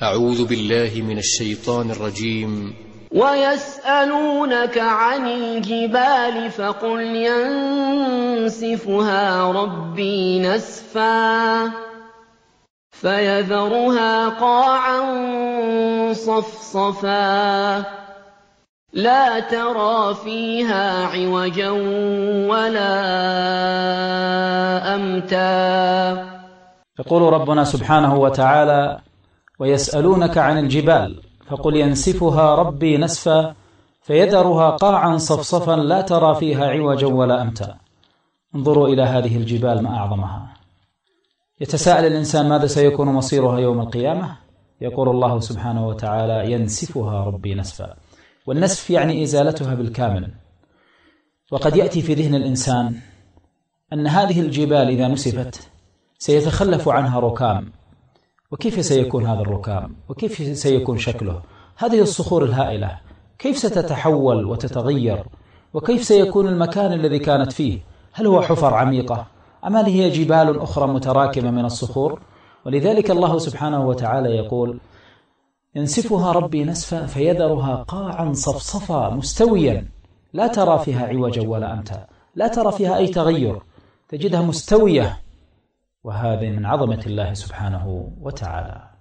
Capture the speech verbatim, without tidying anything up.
أعوذ بالله من الشيطان الرجيم. ويسألونك عن الجبال فقل ينسفها ربي نسفا فيذرها قاعا صفصفا لا ترى فيها عوجا ولا أمتا. يقول ربنا سبحانه وتعالى: ويسألونك عن الجبال فقل ينسفها ربي نسفا فيذرها قاعا صفصفا لا ترى فيها عوجا ولا أمتا. انظروا إلى هذه الجبال ما أعظمها. يتساءل الإنسان ماذا سيكون مصيرها يوم القيامة؟ يقول الله سبحانه وتعالى: ينسفها ربي نسفا. والنسف يعني إزالتها بالكامل. وقد يأتي في ذهن الإنسان أن هذه الجبال إذا نسفت سيتخلف عنها ركام، وكيف سيكون هذا الركام؟ وكيف سيكون شكله؟ هذه الصخور الهائلة كيف ستتحول وتتغير؟ وكيف سيكون المكان الذي كانت فيه؟ هل هو حفر عميقة أم هل هي جبال أخرى متراكمة من الصخور؟ ولذلك الله سبحانه وتعالى يقول: ينسفها ربي نسفا فيذرها قاعا صفصفا مستويا لا ترى فيها عوجا ولا أمتا. لا ترى فيها أي تغير، تجدها مستوية. وهذا من عظمة الله سبحانه وتعالى.